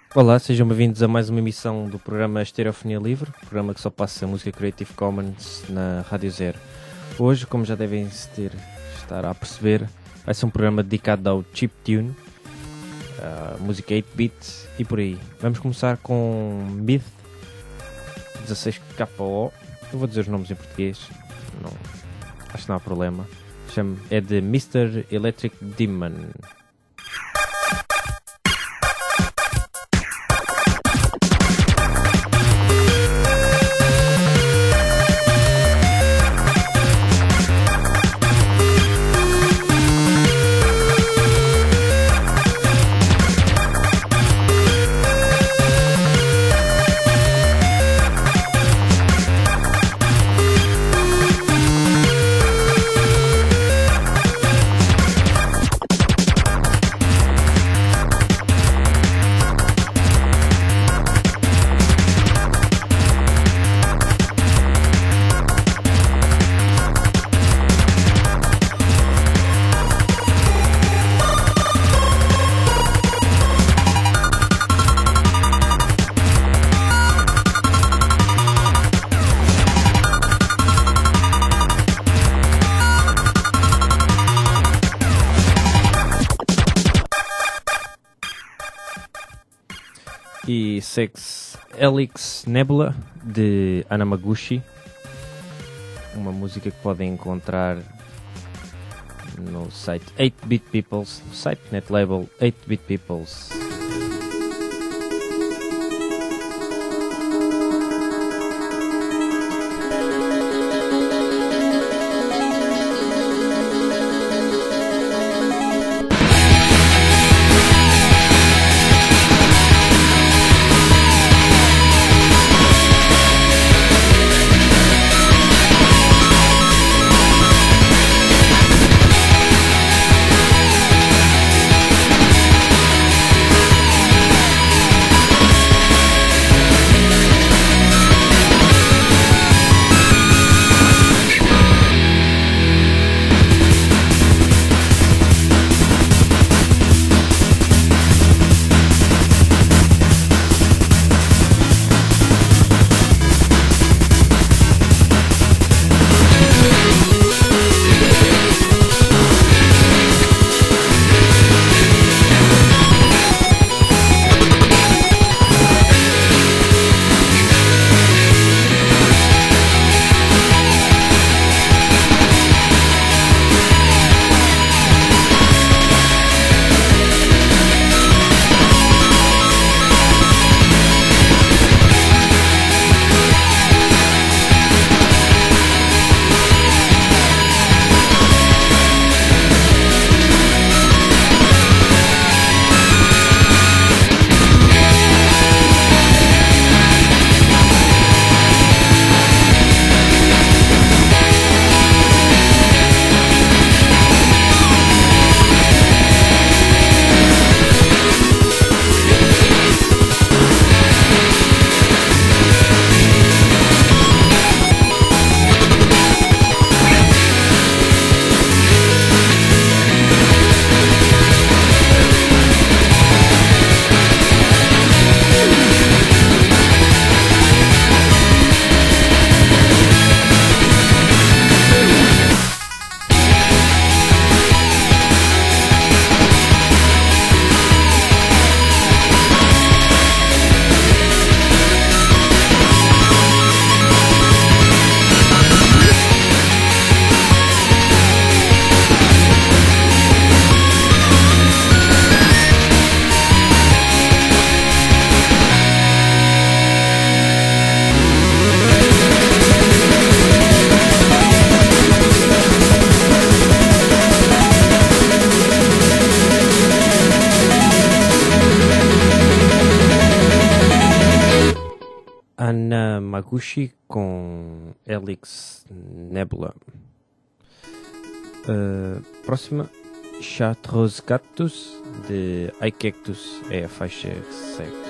Olá, sejam bem-vindos a mais uma emissão do programa Estereofonia Livre, programa que só passa a música Creative Commons na Rádio Zero. Hoje, como já devem estar a perceber, vai ser um programa dedicado ao chiptune, música 8-bit e por aí. Vamos começar com Myth 16KO, eu vou dizer os nomes em português, acho que não há problema. É de Mr. Electric Demon. E Sex Helix Nebula de Anamaguchi, uma música que podem encontrar no site 8-Bit Peoples, no site net label 8-Bit Peoples. Anamaguchi com Helix Nebula. Próxima, Chartreuse Cactus de iCactus é a faixa que segue.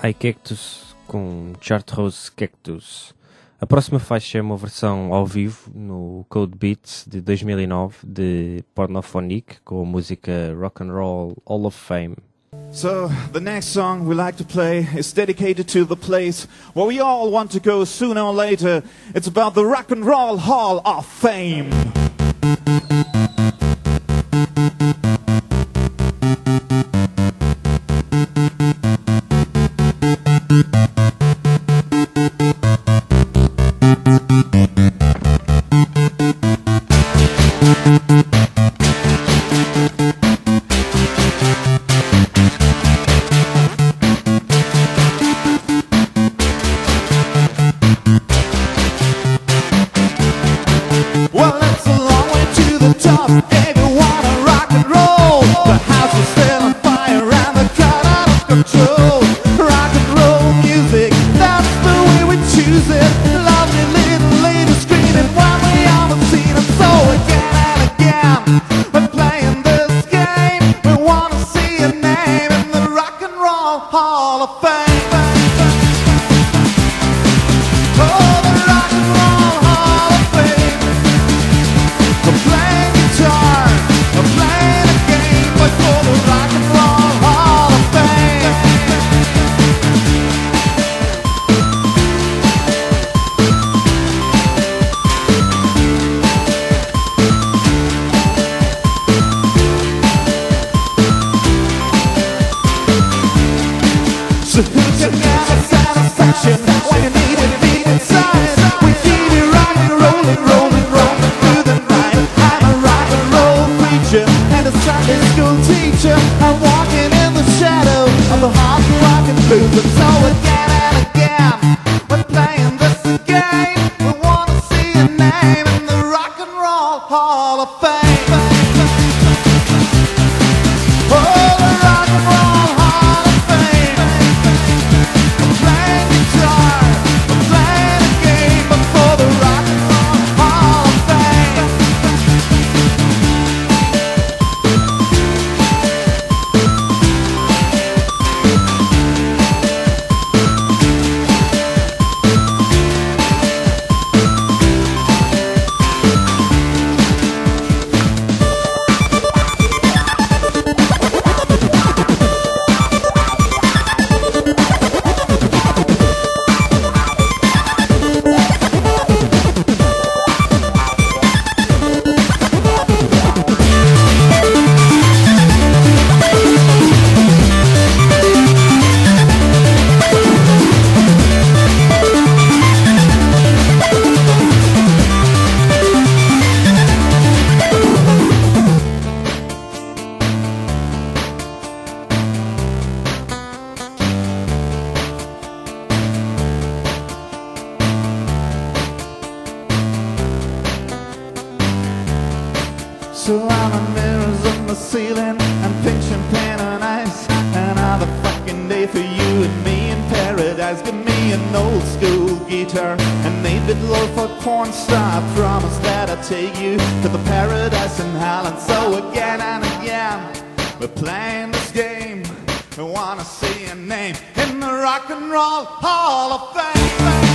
iCactus com Chartreuse Cactus. A próxima faixa é uma versão ao vivo no Code Beats de 2009 de Pornophonic com a música Rock and Roll Hall of Fame. So, the next song we like to play is dedicated to the place where we all want to go sooner or later. It's about the Rock and Roll Hall of Fame. Ceramic mirrors on the ceiling and pink champagne on ice. Another fucking day for you and me in paradise. Give me an old school guitar and 8-bit low for porn star. I promise that I'll take you to the paradise in hell. And so again and again we're playing this game. We wanna see your name in the Rock and Roll Hall of Fame.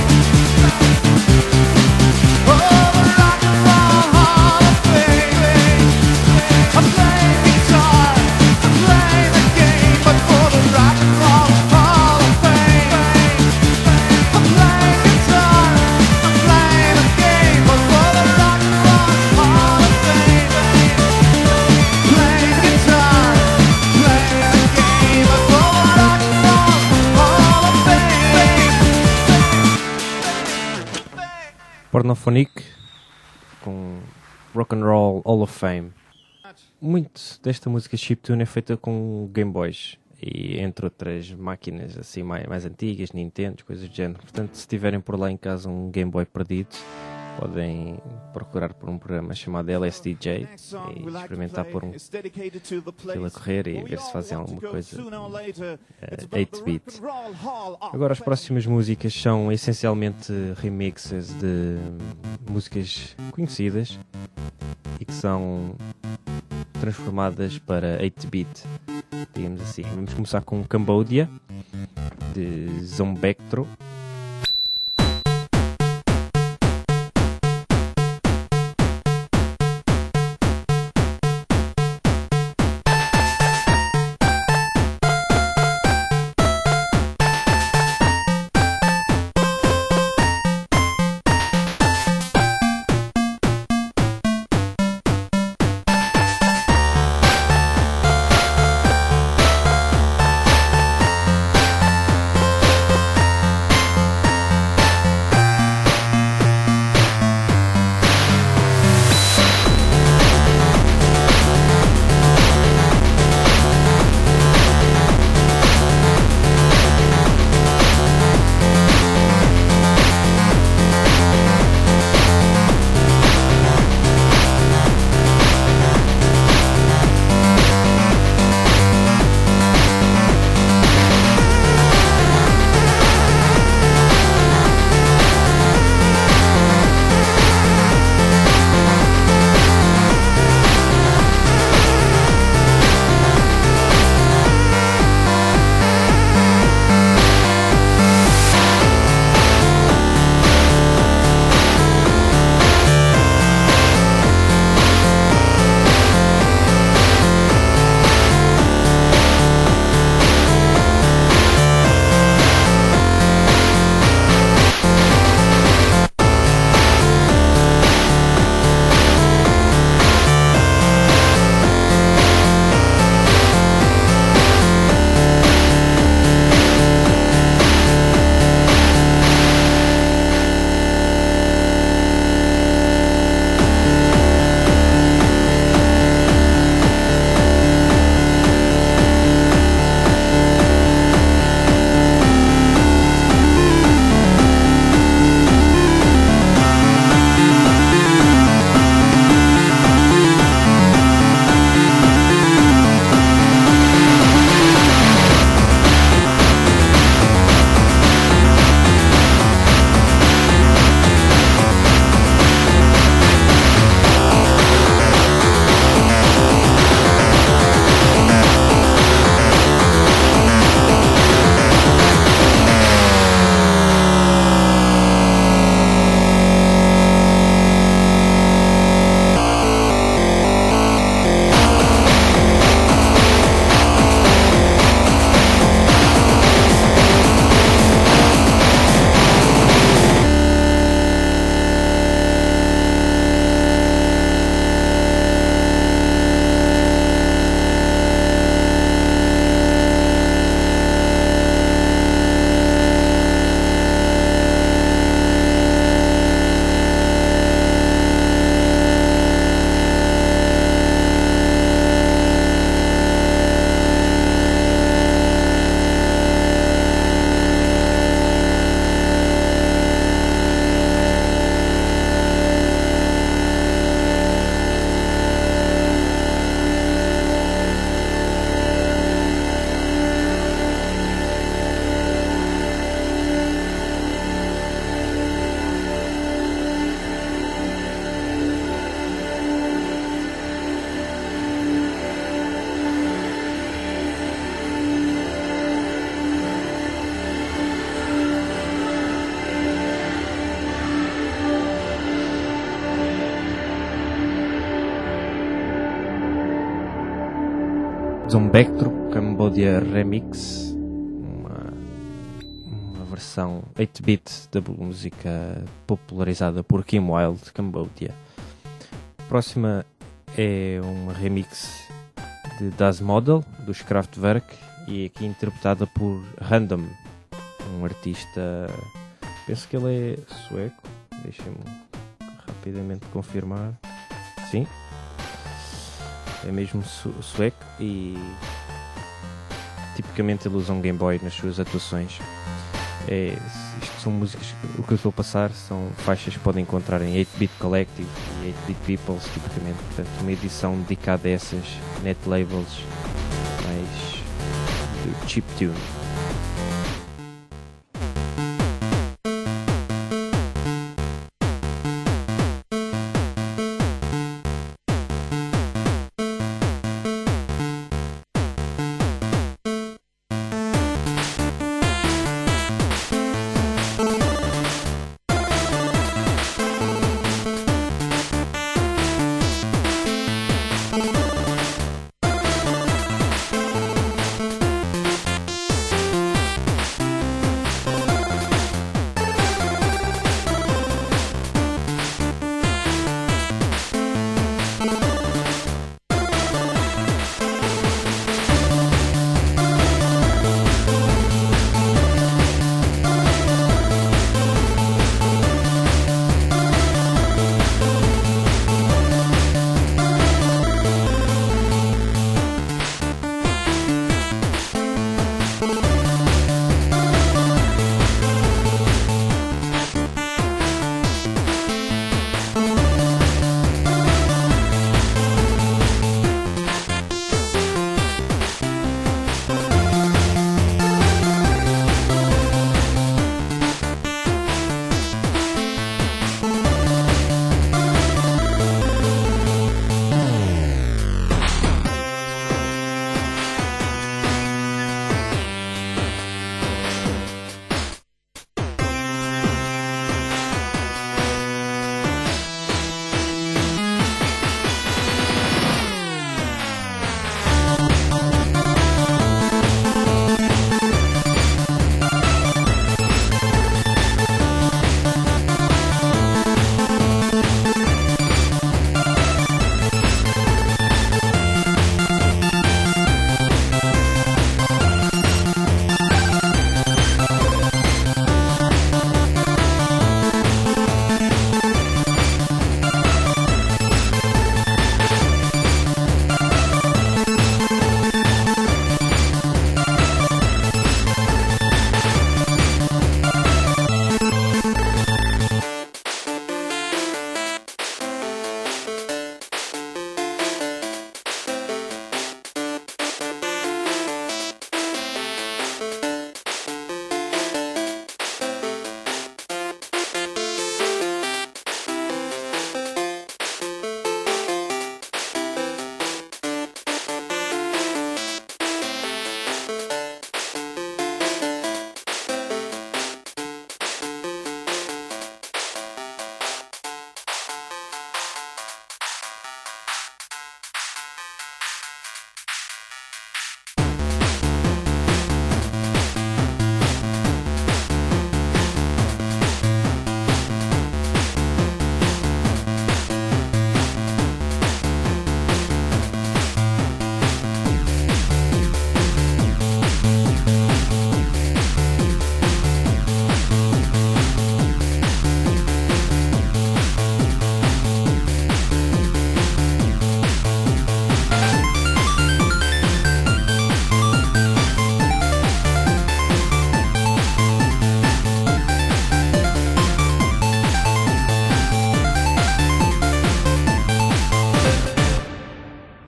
Oh, the Rock and Roll Hall of Fame. I'm playing guitar, I'm playing the game, but for the Rock and Roll Hall of Fame. I'm playing guitar, I'm playing the game, but for the Rock and Roll Hall of Fame. Playing guitar, playing the game, but for the Rock and Roll Hall of Fame. Pornophonic com Rock and Roll Hall of Fame. Muito desta música chiptune é feita com Game Boys e entre outras máquinas assim mais antigas, Nintendo, coisas do género. Portanto, se tiverem por lá em casa um Game Boy perdido, podem procurar por um programa chamado LSDJ e experimentar pôr aquilo a correr e ver se fazem alguma coisa 8-bit. Agora as próximas músicas são essencialmente remixes de músicas conhecidas e que são transformadas para 8-bit, digamos assim. Vamos começar com Cambodia, de Zombectro. Zombectro Cambodia Remix, uma versão 8-bit da música popularizada por Kim Wilde, Cambodia. A próxima é uma remix de Das Model, dos Kraftwerk, e aqui interpretada por Random, um artista, penso que ele é sueco, deixem-me rapidamente confirmar, sim, é mesmo sueco, e tipicamente ele usa um Game Boy nas suas atuações. Isto são músicas, o que eu estou a passar são faixas que podem encontrar em 8-Bit Collective e 8-Bit Peoples, tipicamente, portanto uma edição dedicada a essas net labels mais do chiptune.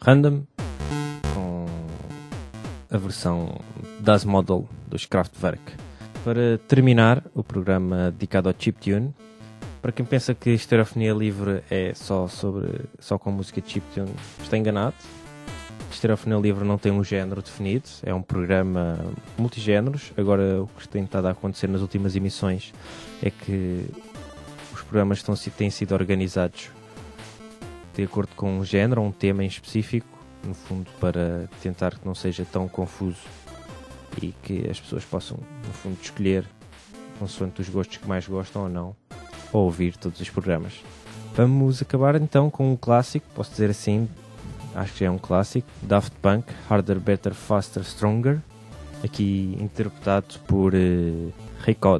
Random, com a versão Das Model dos Kraftwerk. Para terminar o programa dedicado ao chiptune, para quem pensa que Estereofonia Livre é só com música de chiptune, está enganado. Estereofonia Livre não tem um género definido, é um programa multigéneros. Agora, o que tem estado a acontecer nas últimas emissões é que os programas têm sido organizados de acordo com um género, um tema em específico, no fundo para tentar que não seja tão confuso e que as pessoas possam, no fundo, escolher consoante os gostos que mais gostam ou não, ou ouvir todos os programas. Vamos acabar então com um clássico, posso dizer assim, acho que já é um clássico, Daft Punk, Harder, Better, Faster, Stronger, aqui interpretado por Raycott.